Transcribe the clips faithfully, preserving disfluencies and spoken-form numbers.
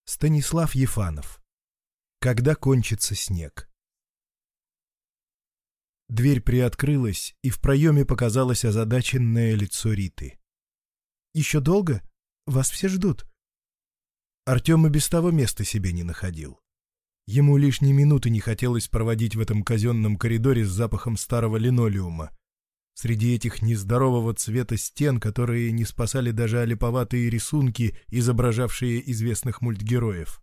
Станислав Ефанов. Когда кончится снег. Дверь приоткрылась, и в проеме показалось озадаченное лицо Риты. «Еще долго? Вас все ждут». Артем и без того места себе не находил. Ему лишней минуты не хотелось проводить в этом казенном коридоре с запахом старого линолеума. Среди этих нездорового цвета стен, которые не спасали даже олиповатые рисунки, изображавшие известных мультгероев.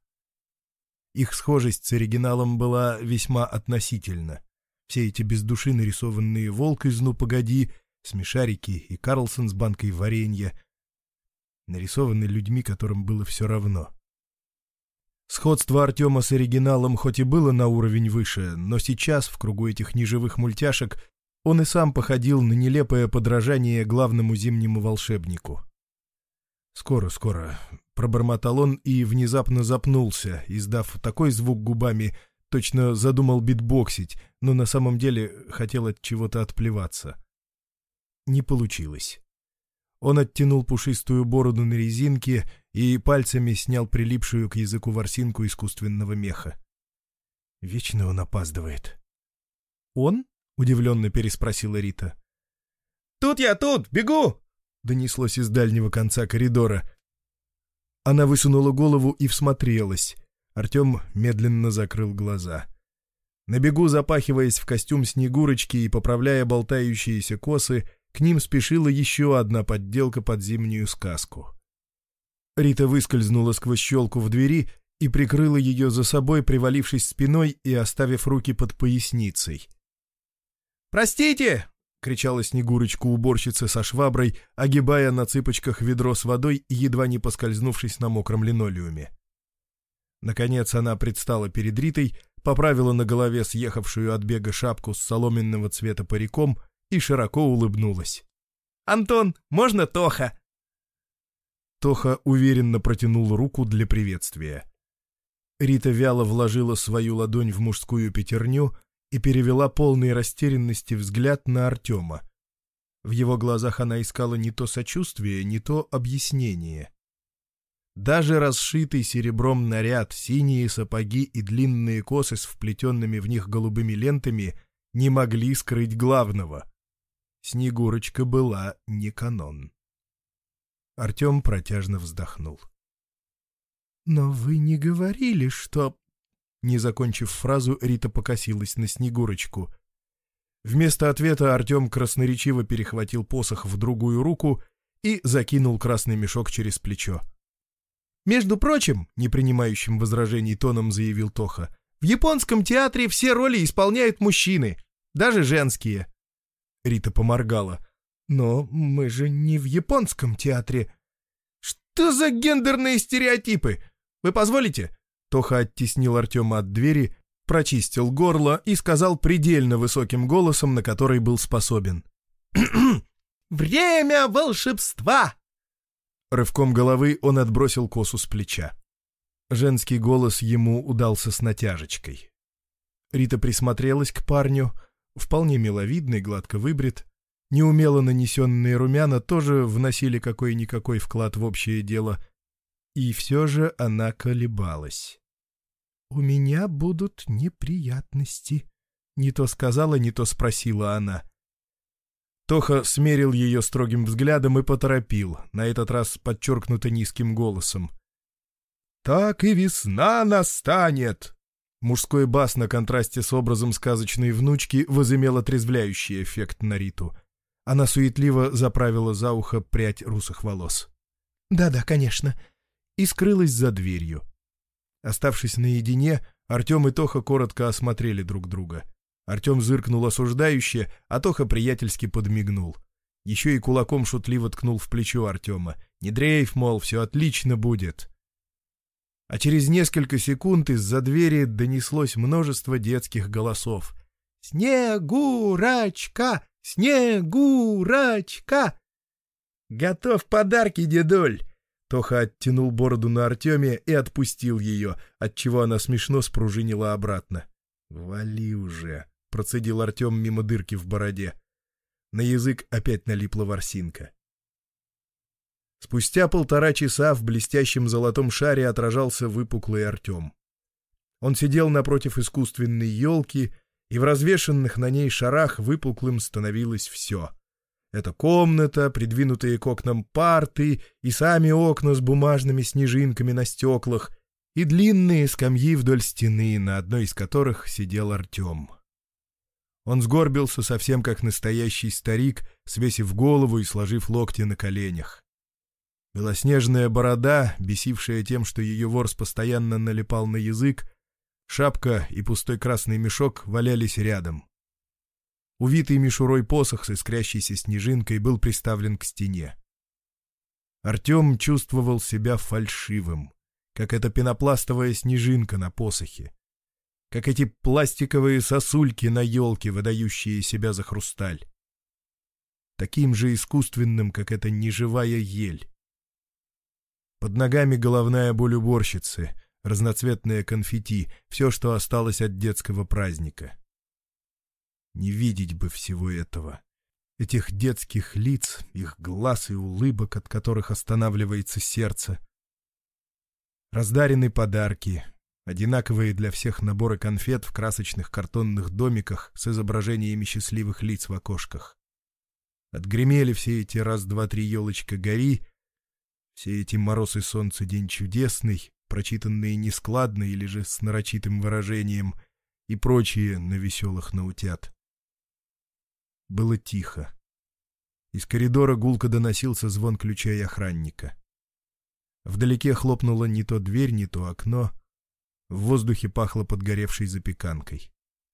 Их схожесть с оригиналом была весьма относительна. Все эти без души нарисованные «Волк из «Ну, погоди», смешарики и Карлсон с банкой варенья нарисованы людьми, которым было все равно. Сходство Артема с оригиналом хоть и было на уровень выше, но сейчас, в кругу этих неживых мультяшек, он и сам походил на нелепое подражание главному зимнему волшебнику. «Скоро, скоро», — пробормотал он и внезапно запнулся, издав такой звук губами, точно задумал битбоксить, но на самом деле хотел от чего-то отплеваться. Не получилось. Он оттянул пушистую бороду на резинке и пальцами снял прилипшую к языку ворсинку искусственного меха. Вечно он опаздывает. «Он?» — удивленно переспросила Рита. «Тут я, тут! Бегу!» — донеслось из дальнего конца коридора. Она высунула голову и всмотрелась. Артем медленно закрыл глаза. На бегу, запахиваясь в костюм Снегурочки и поправляя болтающиеся косы, к ним спешила еще одна подделка под зимнюю сказку. Рита выскользнула сквозь щелку в двери и прикрыла ее за собой, привалившись спиной и оставив руки под поясницей. «Простите!» — кричала Снегурочка уборщица со шваброй, огибая на цыпочках ведро с водой и едва не поскользнувшись на мокром линолеуме. Наконец она предстала перед Ритой, поправила на голове съехавшую от бега шапку с соломенного цвета париком и широко улыбнулась. «Антон, можно Тоха?» Тоха уверенно протянул руку для приветствия. Рита вяло вложила свою ладонь в мужскую пятерню и перевела полной растерянности взгляд на Артема. В его глазах она искала не то сочувствие, не то объяснение. Даже расшитый серебром наряд, синие сапоги и длинные косы с вплетенными в них голубыми лентами не могли скрыть главного. Снегурочка была не канон. Артем протяжно вздохнул. «Но вы не говорили, что...» Не закончив фразу, Рита покосилась на Снегурочку. Вместо ответа Артем красноречиво перехватил посох в другую руку и закинул красный мешок через плечо. «Между прочим, — непринимающим возражений тоном заявил Тоха, — в японском театре все роли исполняют мужчины, даже женские». Рита поморгала. «Но мы же не в японском театре». «Что за гендерные стереотипы? Вы позволите?» Тоха оттеснил Артема от двери, прочистил горло и сказал предельно высоким голосом, на который был способен. «Время волшебства!» Рывком головы он отбросил косу с плеча. Женский голос ему удался с натяжечкой. Рита присмотрелась к парню, вполне миловидный, гладко выбрит. Неумело нанесенные румяна тоже вносили какой-никакой вклад в общее дело. И все же она колебалась. «У меня будут неприятности», — не то сказала, не то спросила она. Тоха смерил ее строгим взглядом и поторопил, на этот раз подчеркнуто низким голосом. «Так и весна настанет!» Мужской бас на контрасте с образом сказочной внучки возымел отрезвляющий эффект на Риту. Она суетливо заправила за ухо прядь русых волос. «Да-да, конечно», и скрылась за дверью. Оставшись наедине, Артем и Тоха коротко осмотрели друг друга. Артем зыркнул осуждающе, а Тоха приятельски подмигнул. Еще и кулаком шутливо ткнул в плечо Артема. «Не дрейф, мол, все отлично будет». А через несколько секунд из-за двери донеслось множество детских голосов. «Снегурочка! Снегурочка!» «Готов подарки, дедуль!» Тоха оттянул бороду на Артеме и отпустил ее, отчего она смешно спружинила обратно. «Вали уже!» — процедил Артем мимо дырки в бороде. На язык опять налипла ворсинка. Спустя полтора часа в блестящем золотом шаре отражался выпуклый Артем. Он сидел напротив искусственной елки, и в развешанных на ней шарах выпуклым становилось все. Это комната, придвинутые к окнам парты, и сами окна с бумажными снежинками на стеклах, и длинные скамьи вдоль стены, на одной из которых сидел Артем. Он сгорбился совсем как настоящий старик, свесив голову и сложив локти на коленях. Белоснежная борода, бесившая тем, что ее ворс постоянно налипал на язык, шапка и пустой красный мешок валялись рядом. Увитый мишурой посох с искрящейся снежинкой был приставлен к стене. Артем чувствовал себя фальшивым, как эта пенопластовая снежинка на посохе, как эти пластиковые сосульки на елке, выдающие себя за хрусталь. Таким же искусственным, как эта неживая ель. Под ногами головная боль уборщицы, разноцветное конфетти, все, что осталось от детского праздника. Не видеть бы всего этого. Этих детских лиц, их глаз и улыбок, от которых останавливается сердце. Раздарены подарки, одинаковые для всех наборы конфет в красочных картонных домиках с изображениями счастливых лиц в окошках. Отгремели все эти раз-два-три елочка гори, все эти мороз и солнце день чудесный, прочитанные нескладно или же с нарочитым выражением, и прочие на веселых наутят. Было тихо. Из коридора гулко доносился звон ключей охранника. Вдалеке хлопнула не то дверь, не то окно. В воздухе пахло подгоревшей запеканкой.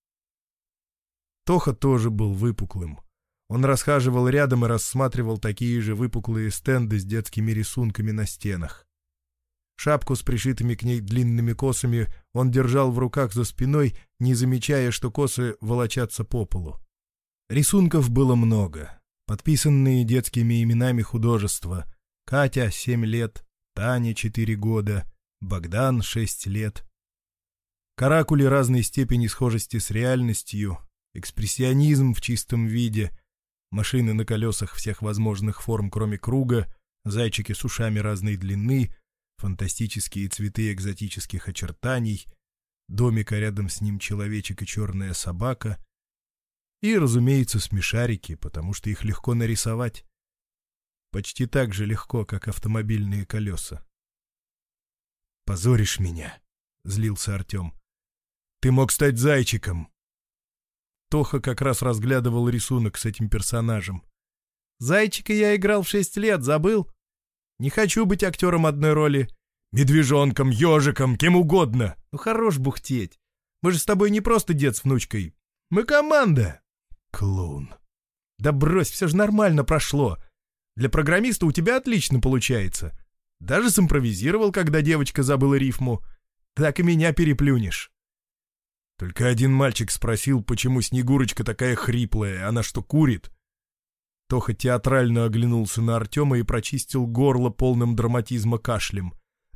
Тоха тоже был выпуклым. Он расхаживал рядом и рассматривал такие же выпуклые стенды с детскими рисунками на стенах. Шапку с пришитыми к ней длинными косами он держал в руках за спиной, не замечая, что косы волочатся по полу. Рисунков было много, подписанные детскими именами художества: Катя — семь лет, Таня — четыре года, Богдан — шесть лет. Каракули разной степени схожести с реальностью, экспрессионизм в чистом виде, машины на колесах всех возможных форм, кроме круга, зайчики с ушами разной длины, фантастические цветы экзотических очертаний, домик, а рядом с ним человечек и черная собака. И, разумеется, смешарики, потому что их легко нарисовать. Почти так же легко, как автомобильные колеса. «Позоришь меня», — злился Артем. «Ты мог стать зайчиком». Тоха как раз разглядывал рисунок с этим персонажем. «Зайчика я играл в шесть лет, забыл? Не хочу быть актером одной роли. Медвежонком, ежиком, кем угодно. Ну хорош бухтеть. Мы же с тобой не просто дед с внучкой. Мы команда». «Клоун». «Да брось, все же нормально прошло. Для программиста у тебя отлично получается. Даже симпровизировал, когда девочка забыла рифму. Так и меня переплюнешь». Только один мальчик спросил, почему Снегурочка такая хриплая, она что, курит? Тоха театрально оглянулся на Артема и прочистил горло полным драматизма кашлем.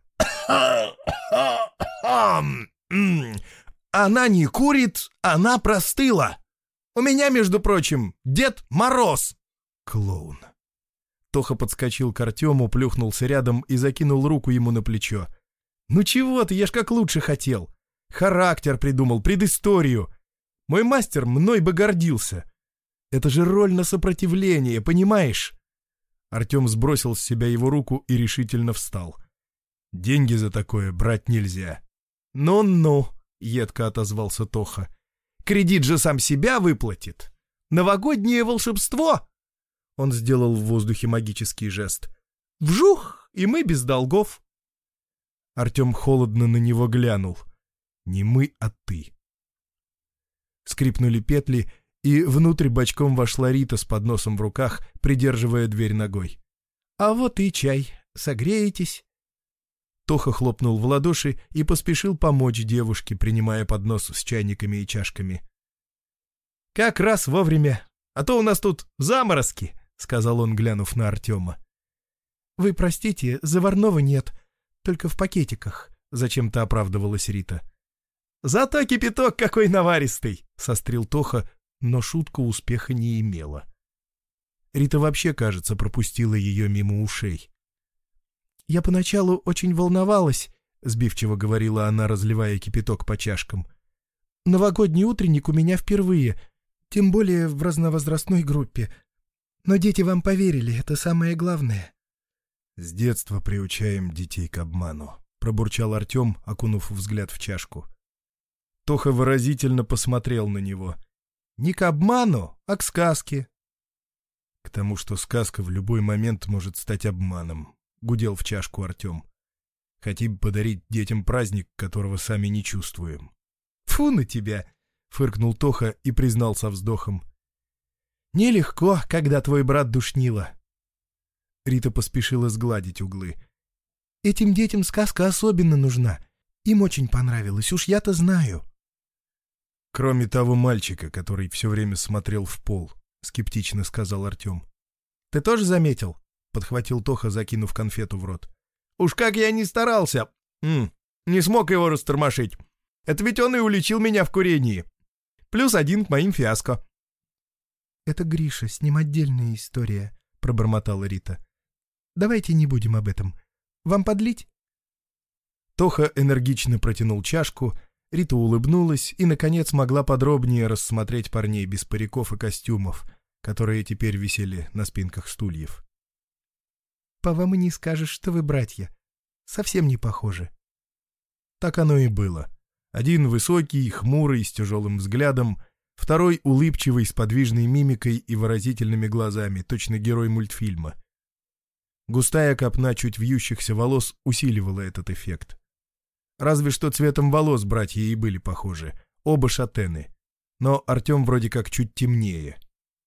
«Она не курит, она простыла. У меня, между прочим, Дед Мороз». «Клоун». Тоха подскочил к Артему, плюхнулся рядом и закинул руку ему на плечо. «Ну чего ты, я ж как лучше хотел. Характер придумал, предысторию. Мой мастер мной бы гордился. Это же роль на сопротивление, понимаешь?» Артем сбросил с себя его руку и решительно встал. «Деньги за такое брать нельзя». «Ну-ну», — едко отозвался Тоха. «Кредит же сам себя выплатит. Новогоднее волшебство!» Он сделал в воздухе магический жест. «Вжух, и мы без долгов». Артем холодно на него глянул. «Не мы, а ты». Скрипнули петли, и внутрь бочком вошла Рита с подносом в руках, придерживая дверь ногой. «А вот и чай. Согреетесь?» Тоха хлопнул в ладоши и поспешил помочь девушке, принимая поднос с чайниками и чашками. «Как раз вовремя, а то у нас тут заморозки», — сказал он, глянув на Артема. «Вы простите, заварного нет, только в пакетиках», — зачем-то оправдывалась Рита. «Зато кипяток какой наваристый!» — сострил Тоха, но шутка успеха не имела. Рита вообще, кажется, пропустила ее мимо ушей. «Я поначалу очень волновалась», — сбивчиво говорила она, разливая кипяток по чашкам. «Новогодний утренник у меня впервые, тем более в разновозрастной группе. Но дети вам поверили, это самое главное». «С детства приучаем детей к обману», — пробурчал Артем, окунув взгляд в чашку. Тоха выразительно посмотрел на него. «Не к обману, а к сказке». «К тому, что сказка в любой момент может стать обманом», — гудел в чашку Артем. «Хотим подарить детям праздник, которого сами не чувствуем». «Фу на тебя!» — фыркнул Тоха и признал со вздохом. «Нелегко, когда твой брат душнило». Рита поспешила сгладить углы. «Этим детям сказка особенно нужна. Им очень понравилось, уж я-то знаю». «Кроме того мальчика, который все время смотрел в пол», — скептично сказал Артем. «Ты тоже заметил?» — подхватил Тоха, закинув конфету в рот. «Уж как я не старался! М-м, не смог его растормошить. Это ведь он и уличил меня в курении. Плюс один к моим фиаско». «Это Гриша, с ним отдельная история», — пробормотала Рита. «Давайте не будем об этом. Вам подлить?» Тоха энергично протянул чашку, Рита улыбнулась и, наконец, могла подробнее рассмотреть парней без париков и костюмов, которые теперь висели на спинках стульев. «По вам и не скажешь, что вы братья. Совсем не похожи». Так оно и было. Один высокий, хмурый, с тяжелым взглядом, второй улыбчивый, с подвижной мимикой и выразительными глазами, точно герой мультфильма. Густая копна чуть вьющихся волос усиливала этот эффект. Разве что цветом волос братья и были похожи, оба шатены. Но Артем вроде как чуть темнее.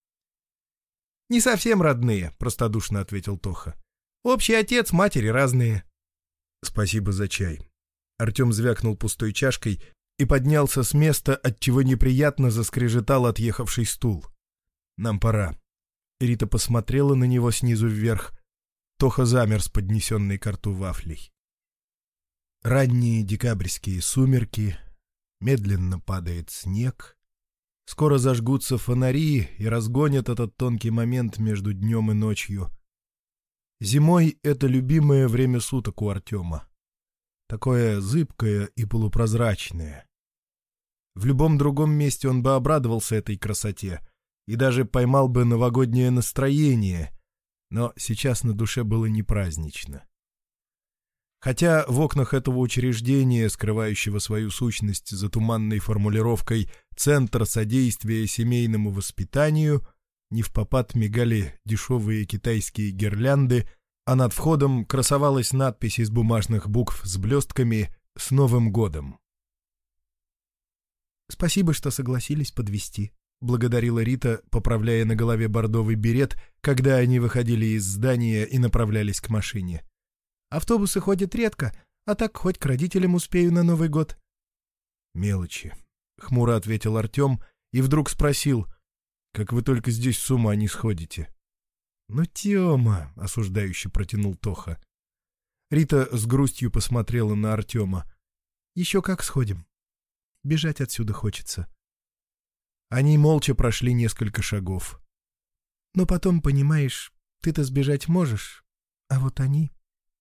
«Не совсем родные», — простодушно ответил Тоха. «Общий отец, матери разные». «Спасибо за чай». Артем звякнул пустой чашкой и поднялся с места, отчего неприятно заскрежетал отъехавший стул. «Нам пора». Рита посмотрела на него снизу вверх. Тоха замер с поднесенной к рту вафлей. Ранние декабрьские сумерки, медленно падает снег. Скоро зажгутся фонари и разгонят этот тонкий момент между днем и ночью. Зимой это любимое время суток у Артема. Такое зыбкое и полупрозрачное. В любом другом месте он бы обрадовался этой красоте и даже поймал бы новогоднее настроение, но сейчас на душе было не празднично. Хотя в окнах этого учреждения, скрывающего свою сущность за туманной формулировкой «Центр содействия семейному воспитанию», невпопад мигали дешевые китайские гирлянды, а над входом красовалась надпись из бумажных букв с блестками «С Новым годом». «Спасибо, что согласились подвезти», — благодарила Рита, поправляя на голове бордовый берет, когда они выходили из здания и направлялись к машине. «Автобусы ходят редко, а так хоть к родителям успею на Новый год». «Мелочи», — хмуро ответил Артем и вдруг спросил, «Как вы только здесь с ума не сходите?» «Ну, Тема», — осуждающе протянул Тоха. Рита с грустью посмотрела на Артема. «Еще как сходим. Бежать отсюда хочется». Они молча прошли несколько шагов. «Но потом, понимаешь, ты-то сбежать можешь, а вот они...»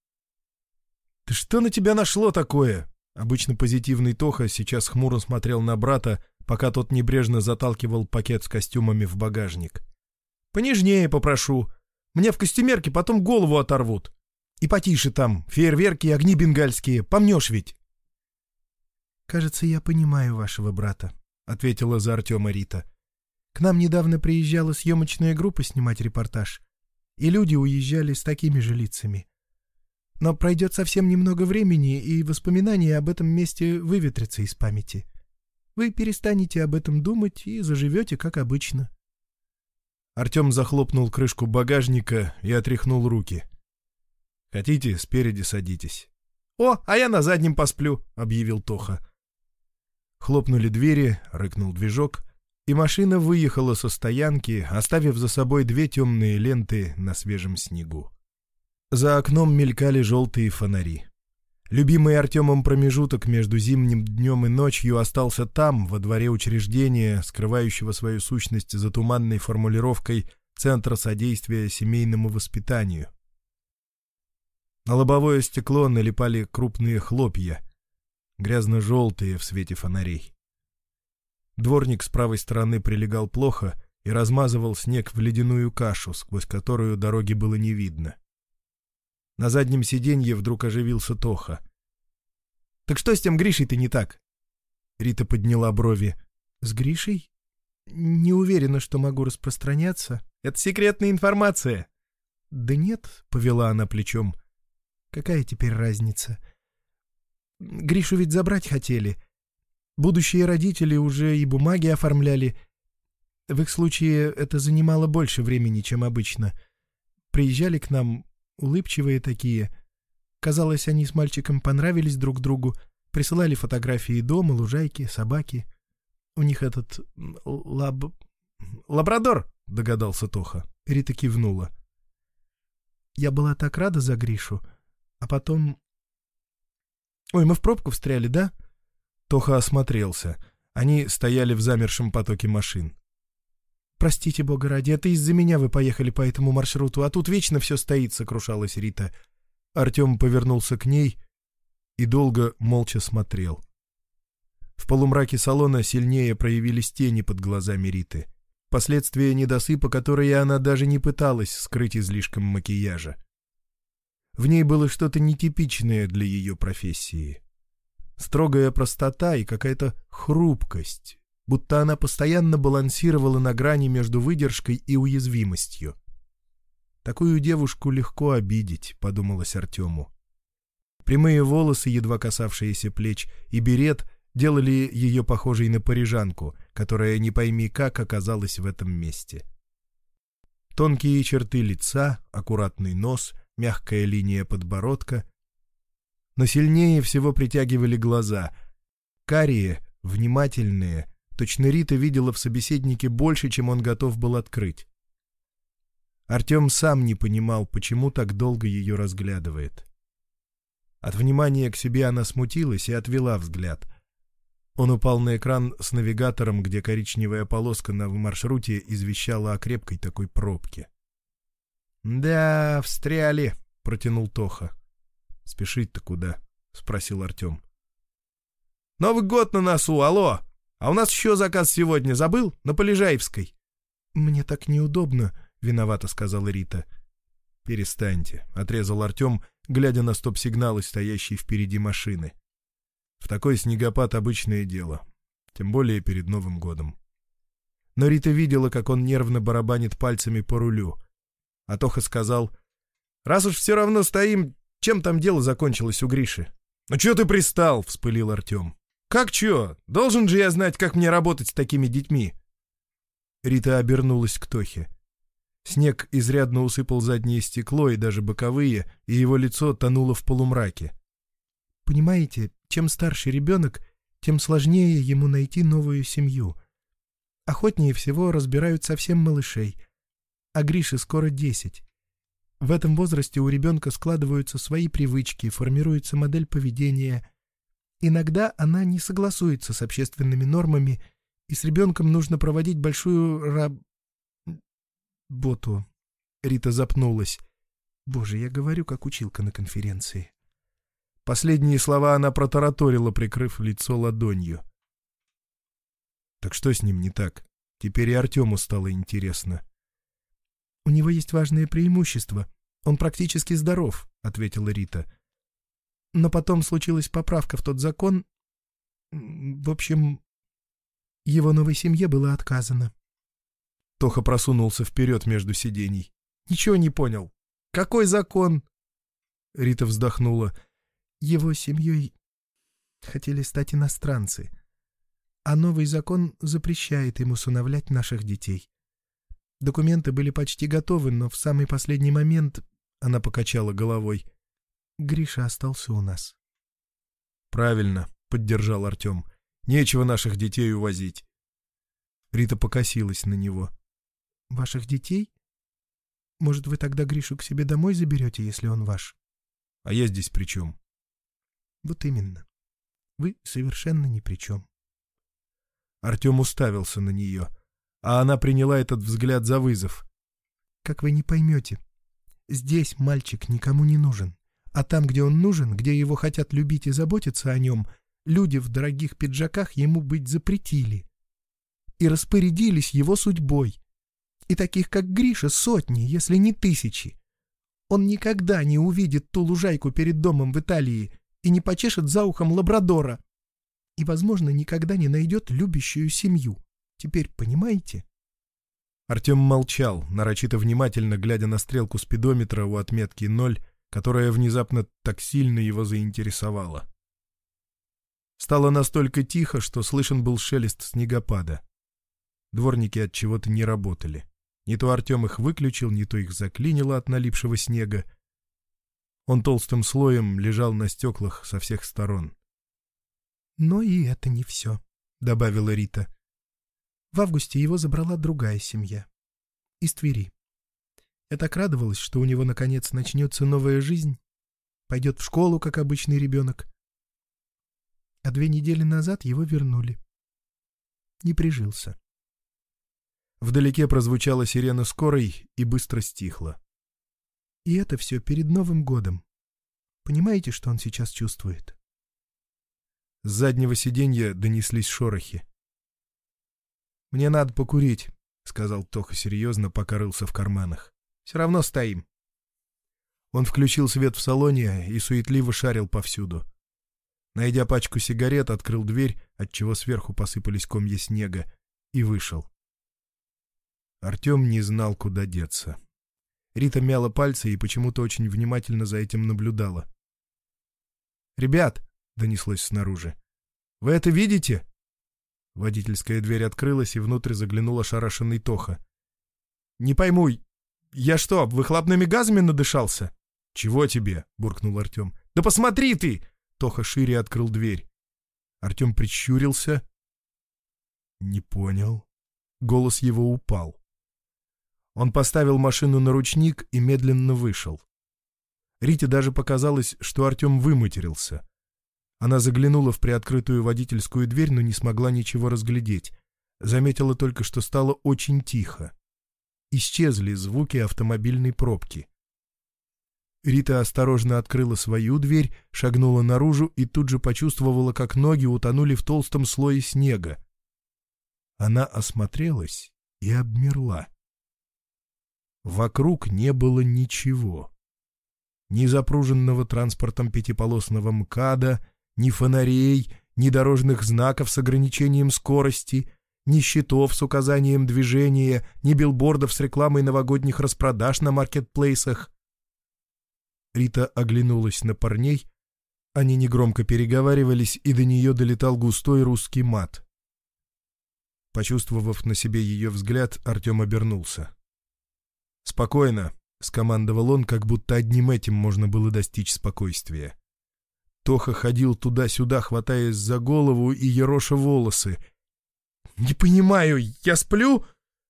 «Ты что на тебя нашло такое?» Обычно позитивный Тоха сейчас хмуро смотрел на брата, пока тот небрежно заталкивал пакет с костюмами в багажник. «Понежнее попрошу. Мне в костюмерке потом голову оторвут. И потише там, фейерверки и огни бенгальские. Помнешь ведь?» «Кажется, я понимаю вашего брата», — ответила за Артема Рита. «К нам недавно приезжала съемочная группа снимать репортаж, и люди уезжали с такими же лицами. Но пройдет совсем немного времени, и воспоминания об этом месте выветрятся из памяти. Вы перестанете об этом думать и заживете, как обычно». Артем захлопнул крышку багажника и отряхнул руки. «Хотите, спереди садитесь». «О, а я на заднем посплю», — объявил Тоха. Хлопнули двери, рыкнул движок, и машина выехала со стоянки, оставив за собой две темные ленты на свежем снегу. За окном мелькали желтые фонари. Любимый Артемом промежуток между зимним днем и ночью остался там, во дворе учреждения, скрывающего свою сущность за туманной формулировкой «Центра содействия семейному воспитанию». На лобовое стекло налипали крупные хлопья, грязно-желтые в свете фонарей. Дворник с правой стороны прилегал плохо и размазывал снег в ледяную кашу, сквозь которую дороги было не видно. На заднем сиденье вдруг оживился Тоха. «Так что с тем Гришей-то не так?» Рита подняла брови. «С Гришей? Не уверена, что могу распространяться. Это секретная информация». «Да нет», — повела она плечом. «Какая теперь разница? Гришу ведь забрать хотели. Будущие родители уже и бумаги оформляли. В их случае это занимало больше времени, чем обычно. Приезжали к нам, улыбчивые такие. Казалось, они с мальчиком понравились друг другу. Присылали фотографии дома, лужайки, собаки. У них этот лаб... «Лабрадор», — догадался Тоха. Рита кивнула. «Я была так рада за Гришу. А потом... Ой, мы в пробку встряли, да?» Тоха осмотрелся. Они стояли в замершем потоке машин. «Простите, бога ради, это из-за меня вы поехали по этому маршруту, а тут вечно все стоит», — сокрушалась Рита. Артем повернулся к ней и долго молча смотрел. В полумраке салона сильнее проявились тени под глазами Риты. Последствия недосыпа, которые она даже не пыталась скрыть излишком макияжа. В ней было что-то нетипичное для ее профессии. Строгая простота и какая-то хрупкость, будто она постоянно балансировала на грани между выдержкой и уязвимостью. «Такую девушку легко обидеть», — подумалось Артему. Прямые волосы, едва касавшиеся плеч, и берет делали ее похожей на парижанку, которая не пойми как оказалась в этом месте. Тонкие черты лица, аккуратный нос, мягкая линия подбородка. Но сильнее всего притягивали глаза. Карие, внимательные, точно Рита видела в собеседнике больше, чем он готов был открыть. Артем сам не понимал, почему так долго ее разглядывает. От внимания к себе она смутилась и отвела взгляд. Он упал на экран с навигатором, где коричневая полоска на маршруте извещала о крепкой такой пробке. «Да, встряли», — протянул Тоха. «Спешить-то куда?» — спросил Артем. «Новый год на носу, алло! А у нас еще заказ сегодня, забыл? На Полежаевской». «Мне так неудобно», — виновато сказала Рита. «Перестаньте», — отрезал Артем, глядя на стоп-сигналы, стоящие впереди машины. В такой снегопад обычное дело, тем более перед Новым годом. Но Рита видела, как он нервно барабанит пальцами по рулю. А Тоха сказал: «Раз уж все равно стоим, чем там дело закончилось у Гриши?» «Ну чё ты пристал?» — вспылил Артем. «Как чё? Должен же я знать, как мне работать с такими детьми?» Рита обернулась к Тохе. Снег изрядно усыпал заднее стекло и даже боковые, и его лицо тонуло в полумраке. «Понимаете, чем старше ребенок, тем сложнее ему найти новую семью. Охотнее всего разбирают совсем малышей. А Грише скоро десять. В этом возрасте у ребенка складываются свои привычки, формируется модель поведения. Иногда она не согласуется с общественными нормами, и с ребенком нужно проводить большую раб... боту». Рита запнулась. «Боже, я говорю, как училка на конференции». Последние слова она протараторила, прикрыв лицо ладонью. Так что с ним не так? Теперь и Артему стало интересно. «У него есть важное преимущество. Он практически здоров», — ответила Рита. «Но потом случилась поправка в тот закон. В общем, его новой семье было отказано». Тоха просунулся вперед между сидений. «Ничего не понял. Какой закон?» Рита вздохнула. «Его семьей хотели стать иностранцы, а новый закон запрещает им усыновлять наших детей. Документы были почти готовы, но в самый последний момент, — она покачала головой, — Гриша остался у нас». «Правильно», — поддержал Артем. «Нечего наших детей увозить». Рита покосилась на него. «Ваших детей? Может, вы тогда Гришу к себе домой заберете, если он ваш?» «А я здесь при чем?» «Вот именно. Вы совершенно ни при чем». Артем уставился на нее, а она приняла этот взгляд за вызов. «Как вы не поймете, здесь мальчик никому не нужен, А там, где он нужен, где его хотят любить и заботиться о нем, люди в дорогих пиджаках ему быть запретили. И распорядились его судьбой. И таких, как Гриша, сотни, если не тысячи. Он никогда не увидит ту лужайку перед домом в Италии и не почешет за ухом лабрадора. И, возможно, никогда не найдет любящую семью. Теперь понимаете? Артем молчал, нарочито внимательно глядя на стрелку спидометра у отметки ноль, которая внезапно так сильно его заинтересовала. Стало настолько тихо, что слышен был шелест снегопада. Дворники от чего-то не работали. Не то Артем их выключил, не то их заклинило от налипшего снега. Он толстым слоем лежал на стеклах со всех сторон. «Но и это не все», — добавила Рита. «В августе его забрала другая семья. Из Твери. Я так радовалась, что у него, наконец, начнется новая жизнь. Пойдет в школу, как обычный ребенок. А две недели назад его вернули. Не прижился». Вдалеке прозвучала сирена скорой и быстро стихла. «И это все перед Новым годом. Понимаете, что он сейчас чувствует?» С заднего сиденья донеслись шорохи. «Мне надо покурить», — сказал Тоха серьезно, пока рылся в карманах. «Все равно стоим». Он включил свет в салоне и суетливо шарил повсюду. Найдя пачку сигарет, открыл дверь, отчего сверху посыпались комья снега, и вышел. Артем не знал, куда деться. Рита мяла пальцы и почему-то очень внимательно за этим наблюдала. «Ребят!» — донеслось снаружи. «Вы это видите?» Водительская дверь открылась, и внутрь заглянул ошарашенный Тоха. «Не пойму, я что, выхлопными газами надышался?» «Чего тебе?» — буркнул Артем. «Да посмотри ты!» — Тоха шире открыл дверь. Артем прищурился. «Не понял». Голос его упал. Он поставил машину на ручник и медленно вышел. Рите даже показалось, что Артем выматерился. Она заглянула в приоткрытую водительскую дверь, но не смогла ничего разглядеть. Заметила только, что стало очень тихо. Исчезли звуки автомобильной пробки. Рита осторожно открыла свою дверь, шагнула наружу и тут же почувствовала, как ноги утонули в толстом слое снега. Она осмотрелась и обмерла. Вокруг не было ничего. Ни запруженного транспортом пятиполосного МКАДа, ни фонарей, ни дорожных знаков с ограничением скорости, ни щитов с указанием движения, ни билбордов с рекламой новогодних распродаж на маркетплейсах. Рита оглянулась на парней. Они негромко переговаривались, и до нее долетал густой русский мат. Почувствовав на себе ее взгляд, Артем обернулся. «Спокойно», — скомандовал он, как будто одним этим можно было достичь спокойствия. Тоха ходил туда-сюда, хватаясь за голову и ероша волосы. «Не понимаю, я сплю?»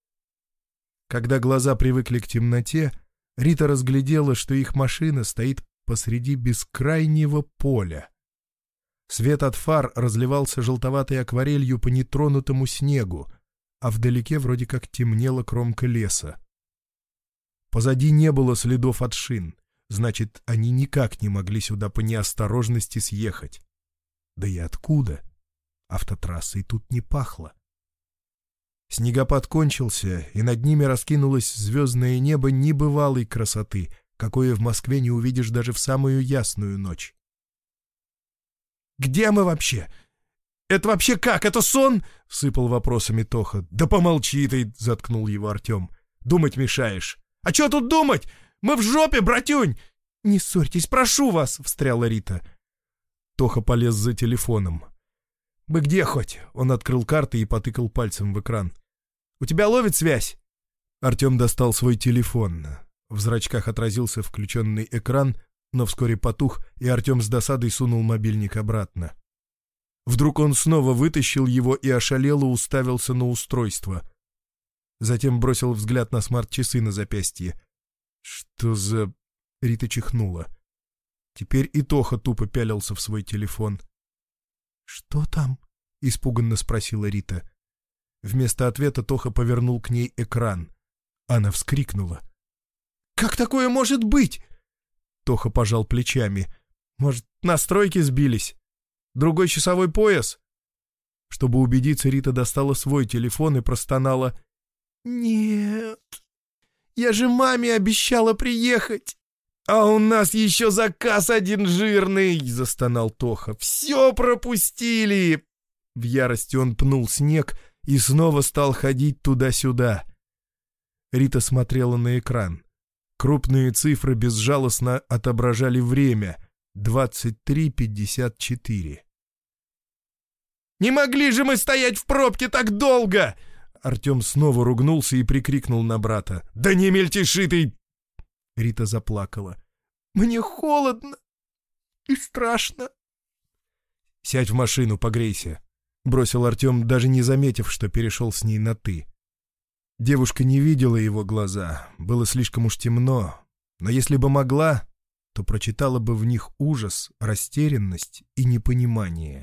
Когда глаза привыкли к темноте, Рита разглядела, что их машина стоит посреди бескрайнего поля. Свет от фар разливался желтоватой акварелью по нетронутому снегу, а вдалеке вроде как темнела кромка леса. Позади не было следов от шин, значит, они никак не могли сюда по неосторожности съехать. Да и откуда? Автотрассой тут не пахло. Снегопад кончился, и над ними раскинулось звездное небо небывалой красоты, какое в Москве не увидишь даже в самую ясную ночь. «Где мы вообще? Это вообще как? Это сон?» — сыпал вопросами Тоха. «Да помолчи ты!» — заткнул его Артем. «Думать мешаешь». «А что тут думать? Мы в жопе, братюнь!» «Не ссорьтесь, прошу вас!» — встряла Рита. Тоха полез за телефоном. «Мы где хоть?» — он открыл карты и потыкал пальцем в экран. «У тебя ловит связь?» Артем достал свой телефон. В зрачках отразился включенный экран, но вскоре потух, и Артем с досадой сунул мобильник обратно. Вдруг он снова вытащил его и ошалело уставился на устройство. Затем бросил взгляд на смарт-часы на запястье. «Что за...» — Рита чихнула. Теперь и Тоха тупо пялился в свой телефон. «Что там?» — испуганно спросила Рита. Вместо ответа Тоха повернул к ней экран. Она вскрикнула. «Как такое может быть?» Тоха пожал плечами. «Может, настройки сбились? Другой часовой пояс?» Чтобы убедиться, Рита достала свой телефон и простонала. «Нет, я же маме обещала приехать!» «А у нас еще заказ один жирный!» — застонал Тоха. «Все пропустили!» В ярости он пнул снег и снова стал ходить туда-сюда. Рита смотрела на экран. Крупные цифры безжалостно отображали время — двадцать три пятьдесят четыре. «Не могли же мы стоять в пробке так долго!» Артем снова ругнулся и прикрикнул на брата. «Да не мельтеши ты!» Рита заплакала. «Мне холодно и страшно». «Сядь в машину, погрейся», — бросил Артем, даже не заметив, что перешел с ней на «ты». Девушка не видела его глаза, было слишком уж темно, но если бы могла, то прочитала бы в них ужас, растерянность и непонимание.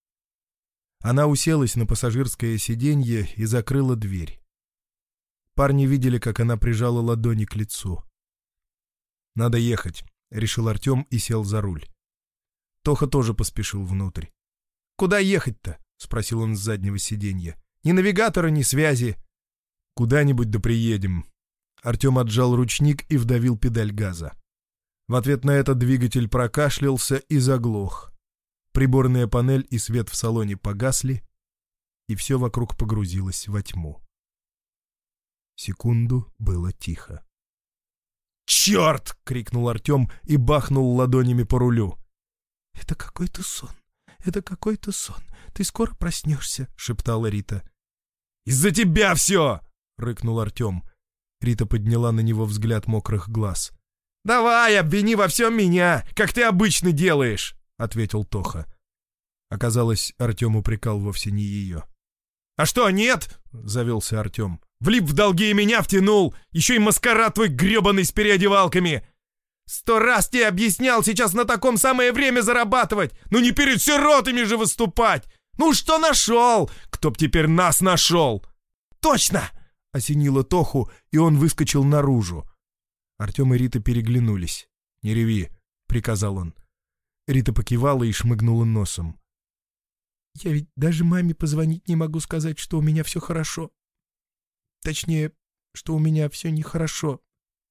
Она уселась на пассажирское сиденье и закрыла дверь. Парни видели, как она прижала ладони к лицу. «Надо ехать», — решил Артем и сел за руль. Тоха тоже поспешил внутрь. «Куда ехать-то?» — спросил он с заднего сиденья. «Ни навигатора, ни связи». «Куда-нибудь да приедем». Артем отжал ручник и вдавил педаль газа. В ответ на это двигатель прокашлялся и заглох. Приборная панель и свет в салоне погасли, и все вокруг погрузилось во тьму. Секунду было тихо. «Черт!» — крикнул Артем и бахнул ладонями по рулю. «Это какой-то сон, это какой-то сон. Ты скоро проснешься», — шептала Рита. «Из-за тебя все!» — рыкнул Артем. Рита подняла на него взгляд мокрых глаз. «Давай, обвини во всем меня, как ты обычно делаешь», — ответил Тоха. Оказалось, Артем упрекал вовсе не ее. «А что, нет?» — завелся Артем. «Влип в долги и меня втянул! Еще и маскарад твой гребаный с переодевалками! Сто раз тебе объяснял сейчас на таком самое время зарабатывать! Ну не перед сиротами же выступать! Ну что нашел? Кто б теперь нас нашел?» «Точно!» — осенило Тоху, и он выскочил наружу. Артем и Рита переглянулись. «Не реви», — приказал он. Рита покивала и шмыгнула носом. «Я ведь даже маме позвонить не могу сказать, что у меня все хорошо. Точнее, что у меня все нехорошо».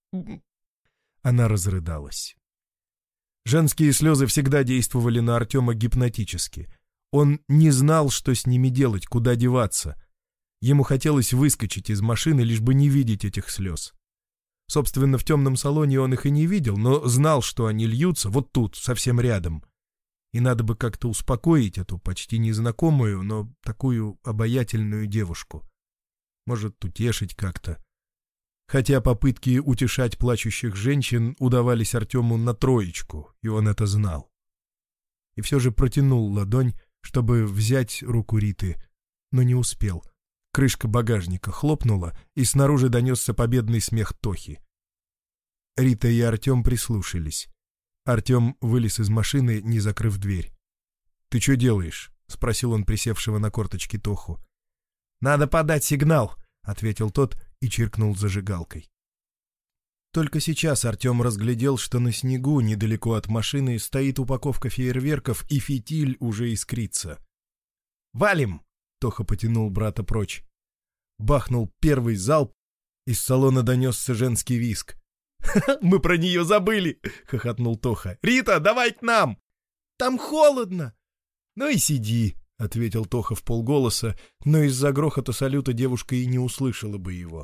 Она разрыдалась. Женские слезы всегда действовали на Артема гипнотически. Он не знал, что с ними делать, куда деваться. Ему хотелось выскочить из машины, лишь бы не видеть этих слез. Собственно, в темном салоне он их и не видел, но знал, что они льются вот тут, совсем рядом. И надо бы как-то успокоить эту почти незнакомую, но такую обаятельную девушку. Может, утешить как-то. Хотя попытки утешать плачущих женщин удавались Артему на троечку, и он это знал. И все же протянул ладонь, чтобы взять руку Риты, но не успел. Крышка багажника хлопнула, и снаружи донесся победный смех Тохи. Рита и Артем прислушались. Артем вылез из машины, не закрыв дверь. «Ты что делаешь?» — спросил он присевшего на корточки Тоху. «Надо подать сигнал», — ответил тот и чиркнул зажигалкой. Только сейчас Артем разглядел, что на снегу недалеко от машины стоит упаковка фейерверков, и фитиль уже искрится. «Валим!» — Тоха потянул брата прочь. Бахнул первый залп, из салона донесся женский визг. «Ха-ха, мы про нее забыли!» — хохотнул Тоха. «Рита, давай к нам! Там холодно!» «Ну и сиди!» — ответил Тоха вполголоса, но из-за грохота салюта девушка и не услышала бы его.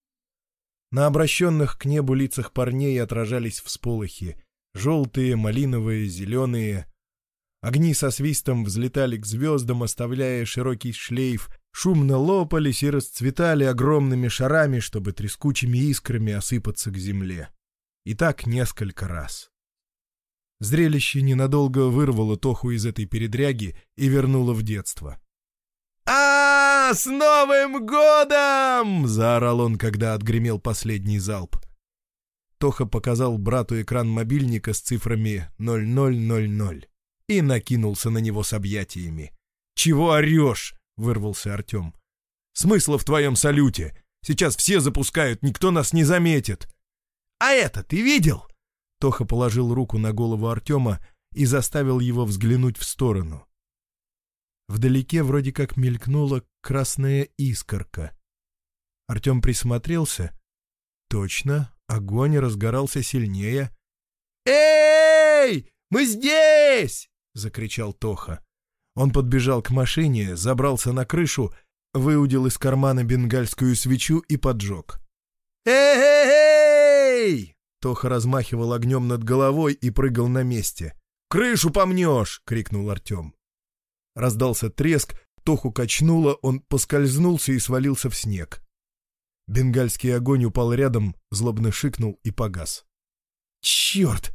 На обращенных к небу лицах парней отражались всполохи. Желтые, малиновые, зеленые. Огни со свистом взлетали к звездам, оставляя широкий шлейф, шумно лопались и расцветали огромными шарами, чтобы трескучими искрами осыпаться к земле. И так несколько раз. Зрелище ненадолго вырвало Тоху из этой передряги и вернуло в детство. «А, с Новым годом!» — заорал он, когда отгремел последний залп. Тоха показал брату экран мобильника с цифрами ноль ноль ноль ноль и накинулся на него с объятиями. «Чего орешь?» — вырвался Артем. «Смысла в твоем салюте? Сейчас все запускают, никто нас не заметит». «А это ты видел?» Тоха положил руку на голову Артема и заставил его взглянуть в сторону. Вдалеке вроде как мелькнула красная искорка. Артем присмотрелся. Точно, огонь разгорался сильнее. «Эй, мы здесь!» — закричал Тоха. Он подбежал к машине, забрался на крышу, выудил из кармана бенгальскую свечу и поджег. «Эй-эй-эй!» Тоха размахивал огнем над головой и прыгал на месте. «Крышу помнешь!» — крикнул Артем. Раздался треск, Тоху качнуло, он поскользнулся и свалился в снег. Бенгальский огонь упал рядом, злобно шикнул и погас. «Черт!»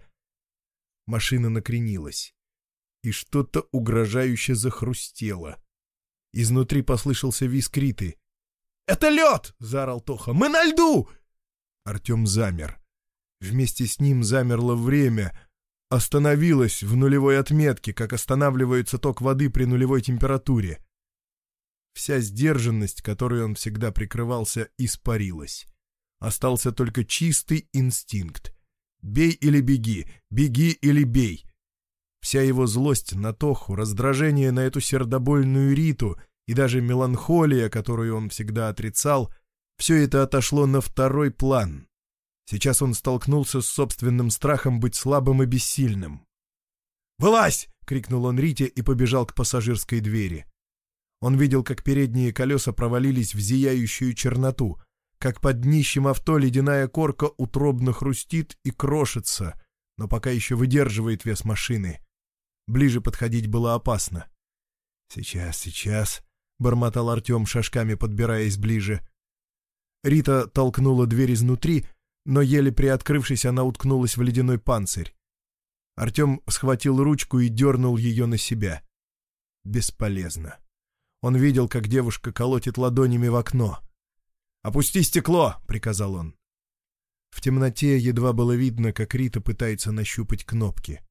Машина накренилась, и что-то угрожающе захрустело. Изнутри послышался визг Риты. «Это лед!» — заорал Тоха. «Мы на льду!» Артем замер. Вместе с ним замерло время, остановилось в нулевой отметке, как останавливается ток воды при нулевой температуре. Вся сдержанность, которой он всегда прикрывался, испарилась. Остался только чистый инстинкт. «Бей или беги, беги или бей». Вся его злость на Тоху, раздражение на эту сердобольную Риту и даже меланхолия, которую он всегда отрицал, все это отошло на второй план. Сейчас он столкнулся с собственным страхом быть слабым и бессильным. «Вылазь!» — крикнул он Рите и побежал к пассажирской двери. Он видел, как передние колеса провалились в зияющую черноту, как под днищем авто ледяная корка утробно хрустит и крошится, но пока еще выдерживает вес машины. Ближе подходить было опасно. «Сейчас, сейчас», — бормотал Артем, шажками подбираясь ближе. Рита толкнула дверь изнутри, но еле приоткрывшись, она уткнулась в ледяной панцирь. Артем схватил ручку и дернул ее на себя. Бесполезно. Он видел, как девушка колотит ладонями в окно. «Опусти стекло!» — приказал он. В темноте едва было видно, как Рита пытается нащупать кнопки.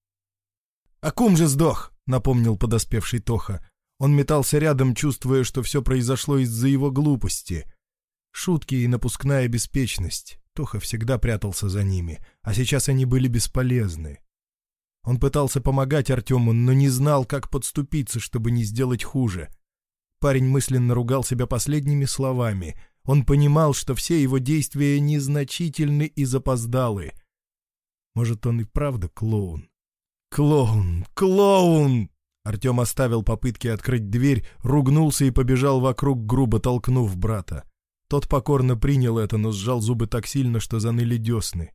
«Акум же сдох!» — напомнил подоспевший Тоха. Он метался рядом, чувствуя, что все произошло из-за его глупости. Шутки и напускная беспечность. Тоха всегда прятался за ними, а сейчас они были бесполезны. Он пытался помогать Артему, но не знал, как подступиться, чтобы не сделать хуже. Парень мысленно ругал себя последними словами. Он понимал, что все его действия незначительны и запоздалы. Может, он и правда клоун? «Клоун! Клоун!» Артем оставил попытки открыть дверь, ругнулся и побежал вокруг, грубо толкнув брата. Тот покорно принял это, но сжал зубы так сильно, что заныли десны.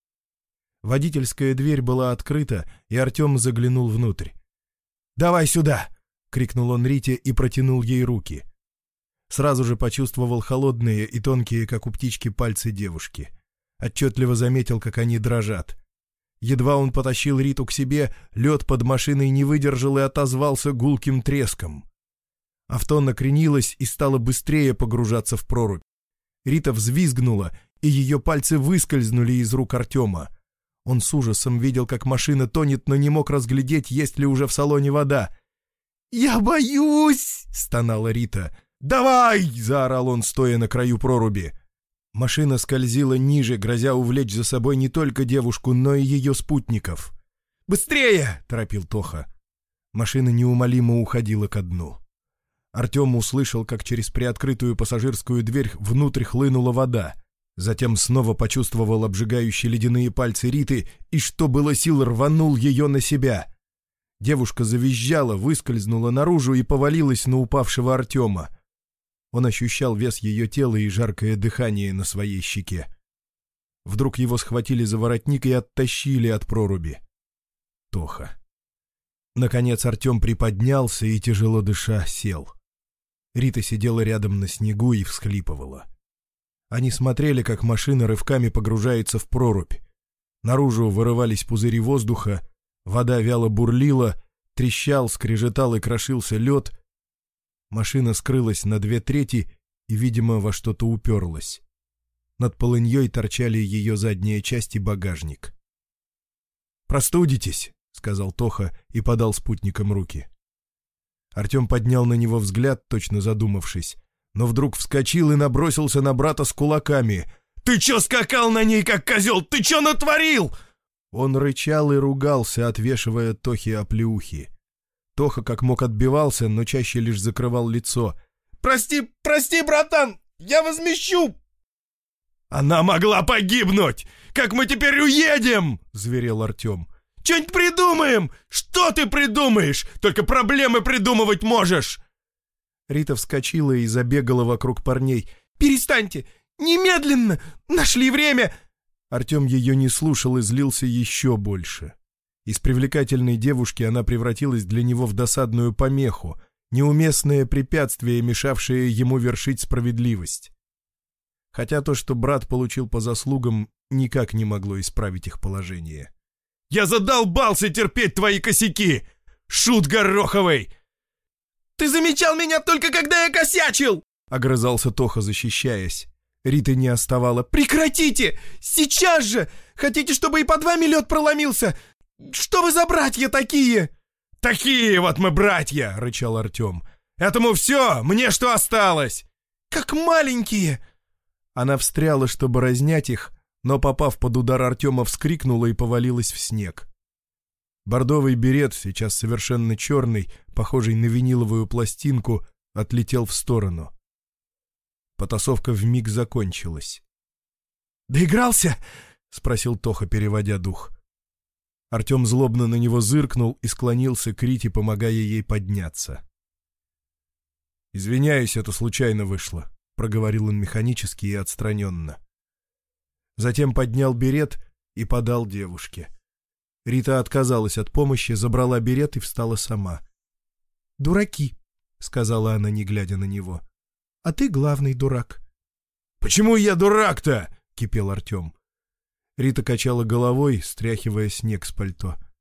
Водительская дверь была открыта, и Артем заглянул внутрь. «Давай сюда!» — крикнул он Рите и протянул ей руки. Сразу же почувствовал холодные и тонкие, как у птички, пальцы девушки. Отчетливо заметил, как они дрожат. Едва он потащил Риту к себе, лед под машиной не выдержал и отозвался гулким треском. Авто накренилось и стало быстрее погружаться в прорубь. Рита взвизгнула, и ее пальцы выскользнули из рук Артема. Он с ужасом видел, как машина тонет, но не мог разглядеть, есть ли уже в салоне вода. «Я боюсь!» — стонала Рита. «Давай!» — заорал он, стоя на краю проруби. Машина скользила ниже, грозя увлечь за собой не только девушку, но и ее спутников. «Быстрее!» — торопил Тоха. Машина неумолимо уходила ко дну. Артем услышал, как через приоткрытую пассажирскую дверь внутрь хлынула вода. Затем снова почувствовал обжигающие ледяные пальцы Риты и, что было сил, рванул ее на себя. Девушка завизжала, выскользнула наружу и повалилась на упавшего Артема. Он ощущал вес ее тела и жаркое дыхание на своей щеке. Вдруг его схватили за воротник и оттащили от проруби. Тоха. Наконец Артем приподнялся и, тяжело дыша, сел. Рита сидела рядом на снегу и всхлипывала. Они смотрели, как машина рывками погружается в прорубь. Наружу вырывались пузыри воздуха, вода вяло бурлила, трещал, скрежетал и крошился лед. Машина скрылась на две трети и, видимо, во что-то уперлась. Над полыньей торчали ее задняя часть и багажник. «Простудитесь», — сказал Тоха и подал спутникам руки. Артем поднял на него взгляд, точно задумавшись, но вдруг вскочил и набросился на брата с кулаками. «Ты чё скакал на ней, как козел? Ты чё натворил?» Он рычал и ругался, отвешивая Тохе оплеухи. Тоха как мог отбивался, но чаще лишь закрывал лицо. «Прости, прости, братан! Я возмещу!» «Она могла погибнуть! Как мы теперь уедем?» — зверел Артем. «Что-нибудь придумаем! Что ты придумаешь? Только проблемы придумывать можешь!» Рита вскочила и забегала вокруг парней. «Перестаньте! Немедленно! Нашли время!» Артем ее не слушал и злился еще больше. Из привлекательной девушки она превратилась для него в досадную помеху, неуместное препятствие, мешавшее ему вершить справедливость. Хотя то, что брат получил по заслугам, никак не могло исправить их положение. «Я задолбался терпеть твои косяки! Шут гороховый!» «Ты замечал меня только когда я косячил!» — огрызался Тоха, защищаясь. Рита не оставала. «Прекратите! Сейчас же! Хотите, чтобы и под вами лед проломился? Что вы за братья такие?» «Такие вот мы братья!» — рычал Артем. «Этому все! Мне что осталось?» «Как маленькие!» Она встряла, чтобы разнять их, но, попав под удар Артема, вскрикнула и повалилась в снег. Бордовый берет, сейчас совершенно черный, похожий на виниловую пластинку, отлетел в сторону. Потасовка вмиг закончилась. «Доигрался?» — спросил Тоха, переводя дух. Артем злобно на него зыркнул и склонился к Рите, помогая ей подняться. «Извиняюсь, это случайно вышло», — проговорил он механически и отстраненно. Затем поднял берет и подал девушке. Рита отказалась от помощи, забрала берет и встала сама. «Дураки», — сказала она, не глядя на него. «А ты главный дурак». «Почему я дурак-то?» — кипел Артем. Рита качала головой, стряхивая снег с пальто.